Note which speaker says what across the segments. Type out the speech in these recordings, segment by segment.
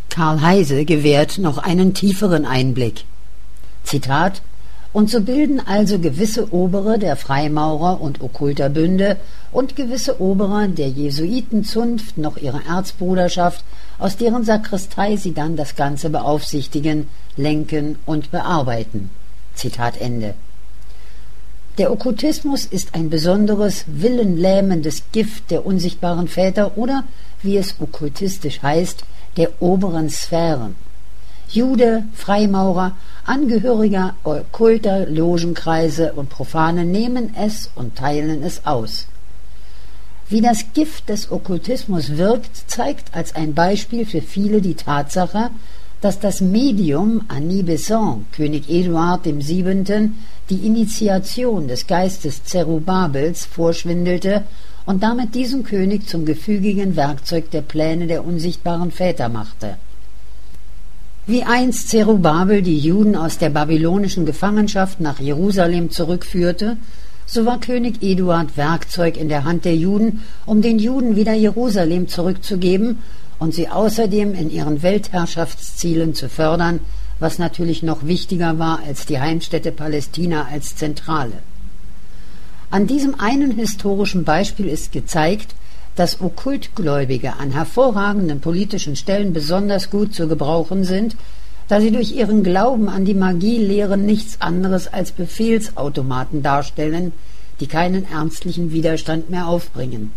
Speaker 1: Karl Heyse gewährt noch einen tieferen Einblick. Zitat: Und so bilden also gewisse Obere der Freimaurer und okkulter Bünde und gewisse Oberer der Jesuitenzunft noch ihre Erzbruderschaft, aus deren Sakristei sie dann das Ganze beaufsichtigen, lenken und bearbeiten. Zitat Ende. Der Okkultismus ist ein besonderes, willenlähmendes Gift der unsichtbaren Väter oder, wie es okkultistisch heißt, der oberen Sphären. Jude, Freimaurer, Angehöriger okkulter Logenkreise und Profane nehmen es und teilen es aus. Wie das Gift des Okkultismus wirkt, zeigt als ein Beispiel für viele die Tatsache, dass das Medium Annie Besant, König Eduard VII., die Initiation des Geistes Zerubabels vorschwindelte und damit diesen König zum gefügigen Werkzeug der Pläne der unsichtbaren Väter machte. Wie einst Zerubabel die Juden aus der babylonischen Gefangenschaft nach Jerusalem zurückführte, so war König Eduard Werkzeug in der Hand der Juden, um den Juden wieder Jerusalem zurückzugeben und sie außerdem in ihren Weltherrschaftszielen zu fördern, was natürlich noch wichtiger war als die Heimstätte Palästina als Zentrale. An diesem einen historischen Beispiel ist gezeigt, dass Okkultgläubige an hervorragenden politischen Stellen besonders gut zu gebrauchen sind, da sie durch ihren Glauben an die Magielehren nichts anderes als Befehlsautomaten darstellen, die keinen ernstlichen Widerstand mehr aufbringen.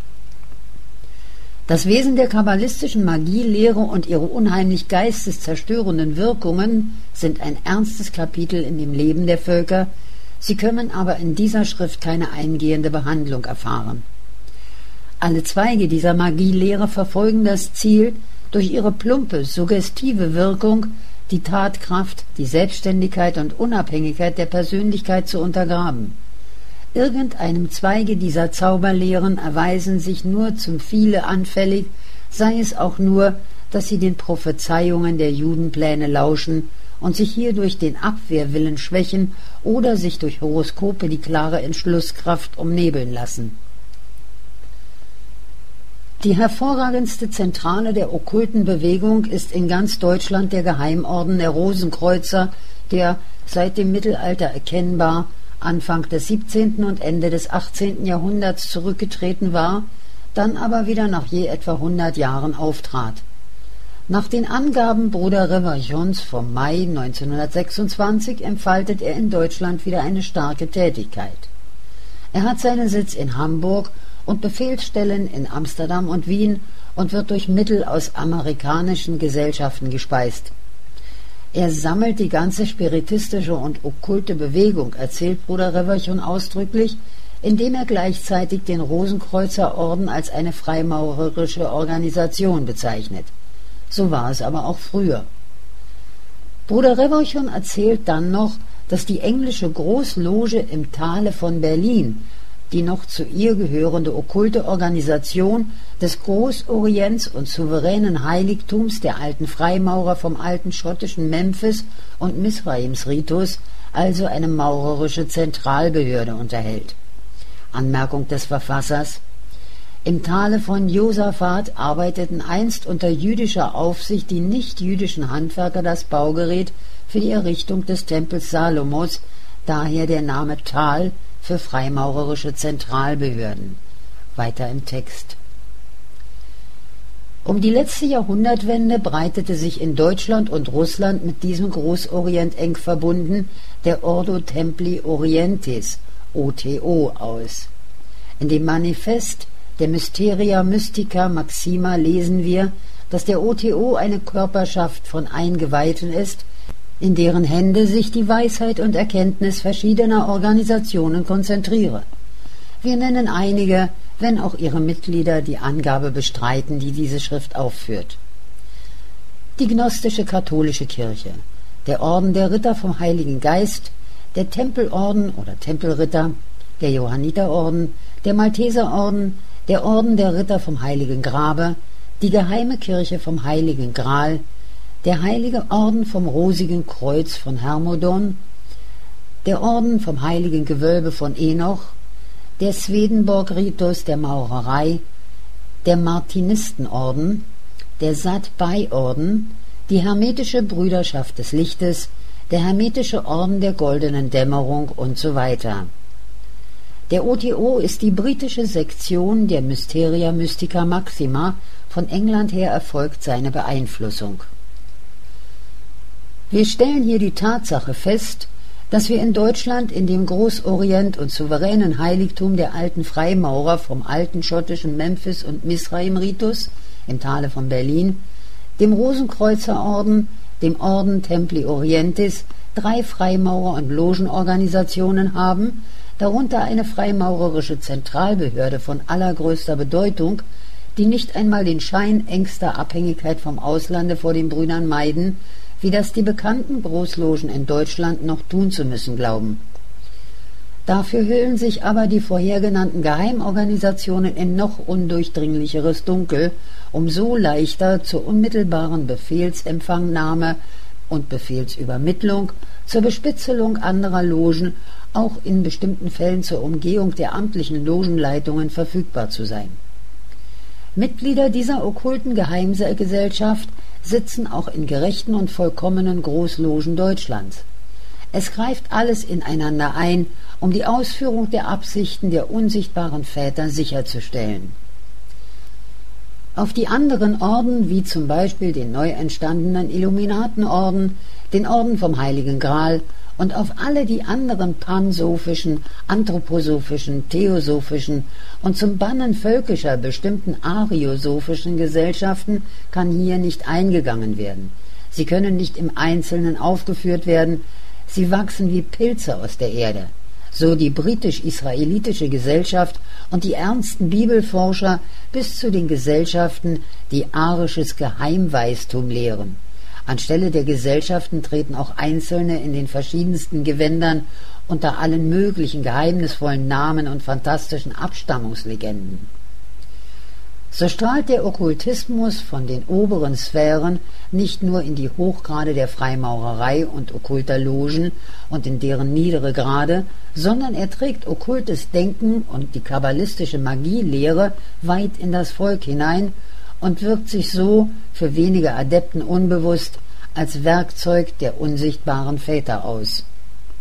Speaker 1: Das Wesen der kabbalistischen Magielehre und ihre unheimlich geisteszerstörenden Wirkungen sind ein ernstes Kapitel in dem Leben der Völker, sie können aber in dieser Schrift keine eingehende Behandlung erfahren. Alle Zweige dieser Magielehre verfolgen das Ziel, durch ihre plumpe, suggestive Wirkung die Tatkraft, die Selbstständigkeit und Unabhängigkeit der Persönlichkeit zu untergraben. Irgendeinem Zweige dieser Zauberlehren erweisen sich nur zum Viele anfällig, sei es auch nur, dass sie den Prophezeiungen der Judenpläne lauschen und sich hierdurch den Abwehrwillen schwächen oder sich durch Horoskope die klare Entschlusskraft umnebeln lassen. Die hervorragendste Zentrale der okkulten Bewegung ist in ganz Deutschland der Geheimorden der Rosenkreuzer, der seit dem Mittelalter erkennbar Anfang des 17. und Ende des 18. Jahrhunderts zurückgetreten war, dann aber wieder nach je etwa 100 Jahren auftrat. Nach den Angaben Bruder Reverchons vom Mai 1926 entfaltet er in Deutschland wieder eine starke Tätigkeit. Er hat seinen Sitz in Hamburg und Befehlsstellen in Amsterdam und Wien und wird durch Mittel aus amerikanischen Gesellschaften gespeist. Er sammelt die ganze spiritistische und okkulte Bewegung, erzählt Bruder Reverchon ausdrücklich, indem er gleichzeitig den Rosenkreuzerorden als eine freimaurerische Organisation bezeichnet. So war es aber auch früher. Bruder Reverchon erzählt dann noch, dass die englische Großloge im Tale von Berlin, die noch zu ihr gehörende okkulte Organisation des Großorients und souveränen Heiligtums der alten Freimaurer vom alten schottischen Memphis und Misraimsritus, also eine maurerische Zentralbehörde, unterhält. Anmerkung des Verfassers: Im Tale von Josaphat arbeiteten einst unter jüdischer Aufsicht die nicht-jüdischen Handwerker das Baugerät für die Errichtung des Tempels Salomos, daher der Name Tal für freimaurerische Zentralbehörden. Weiter im Text. Um die letzte Jahrhundertwende breitete sich in Deutschland und Russland mit diesem Großorient eng verbunden der Ordo Templi Orientis, OTO, aus. In dem Manifest der Mysteria Mystica Maxima lesen wir, dass der OTO eine Körperschaft von Eingeweihten ist, in deren Hände sich die Weisheit und Erkenntnis verschiedener Organisationen konzentriere. Wir nennen einige, wenn auch ihre Mitglieder die Angabe bestreiten, die diese Schrift aufführt. Die gnostische katholische Kirche, der Orden der Ritter vom Heiligen Geist, der Tempelorden oder Tempelritter, der Johanniterorden, der Malteserorden, der Orden der Ritter vom Heiligen Grabe, die Geheime Kirche vom Heiligen Gral, der Heilige Orden vom Rosigen Kreuz von Hermodon, der Orden vom Heiligen Gewölbe von Enoch, der Swedenborg-Ritus der Maurerei, der Martinistenorden, der Sat-Bai-Orden, die Hermetische Brüderschaft des Lichtes, der Hermetische Orden der Goldenen Dämmerung und so weiter. Der OTO ist die britische Sektion der Mysteria Mystica Maxima, von England her erfolgt seine Beeinflussung. Wir stellen hier die Tatsache fest, dass wir in Deutschland in dem Großorient und souveränen Heiligtum der alten Freimaurer vom alten schottischen Memphis- und Misraim-Ritus im Tale von Berlin, dem Rosenkreuzerorden, dem Orden Templi Orientis, 3 Freimaurer- und Logenorganisationen haben, darunter eine freimaurerische Zentralbehörde von allergrößter Bedeutung, die nicht einmal den Schein engster Abhängigkeit vom Auslande vor den Brüdern meiden, wie das die bekannten Großlogen in Deutschland noch tun zu müssen glauben. Dafür hüllen sich aber die vorhergenannten Geheimorganisationen in noch undurchdringlicheres Dunkel, um so leichter zur unmittelbaren Befehlsempfangnahme und Befehlsübermittlung, zur Bespitzelung anderer Logen, auch in bestimmten Fällen zur Umgehung der amtlichen Logenleitungen verfügbar zu sein. Mitglieder dieser okkulten Geheimgesellschaft sitzen auch in gerechten und vollkommenen Großlogen Deutschlands. Es greift alles ineinander ein, um die Ausführung der Absichten der unsichtbaren Väter sicherzustellen. Auf die anderen Orden, wie zum Beispiel den neu entstandenen Illuminatenorden, den Orden vom Heiligen Gral und auf alle die anderen pansophischen, anthroposophischen, theosophischen und zum Bannen völkischer bestimmten ariosophischen Gesellschaften kann hier nicht eingegangen werden. Sie können nicht im Einzelnen aufgeführt werden, sie wachsen wie Pilze aus der Erde. So die britisch-israelitische Gesellschaft und die ernsten Bibelforscher bis zu den Gesellschaften, die arisches Geheimweistum lehren. Anstelle der Gesellschaften treten auch Einzelne in den verschiedensten Gewändern unter allen möglichen geheimnisvollen Namen und fantastischen Abstammungslegenden. So strahlt der Okkultismus von den oberen Sphären nicht nur in die Hochgrade der Freimaurerei und okkulter Logen und in deren niedere Grade, sondern er trägt okkultes Denken und die kabbalistische Magielehre weit in das Volk hinein und wirkt sich so für wenige Adepten unbewusst als Werkzeug der unsichtbaren Väter aus.